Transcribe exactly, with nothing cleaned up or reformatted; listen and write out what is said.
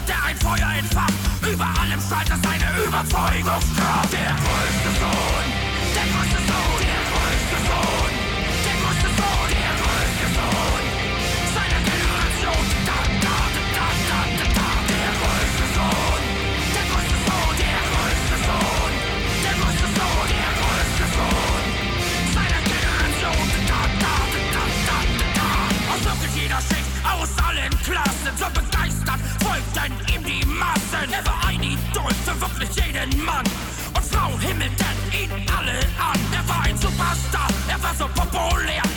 der ein Feuer entfacht. Über allem strahlt er seine Überzeugungskraft. Der größte Sohn, der größte Sohn, der größte Sohn, der größte Sohn, der größte Sohn seiner Generation. Da, da, da, da, da, da, da. Der größte Sohn, der größte Sohn, der größte Sohn, der größte Sohn, der größte Sohn seiner Generation. Da, da, da, da, da, da, da. Aus wirklich jeder Schicht, aus allen Klassen, so begeistert folgten ihm die Massen. Er war ein Idol für wirklich jeden Mann und Frau himmelten ihn alle an. Er war ein Superstar, er war so populär,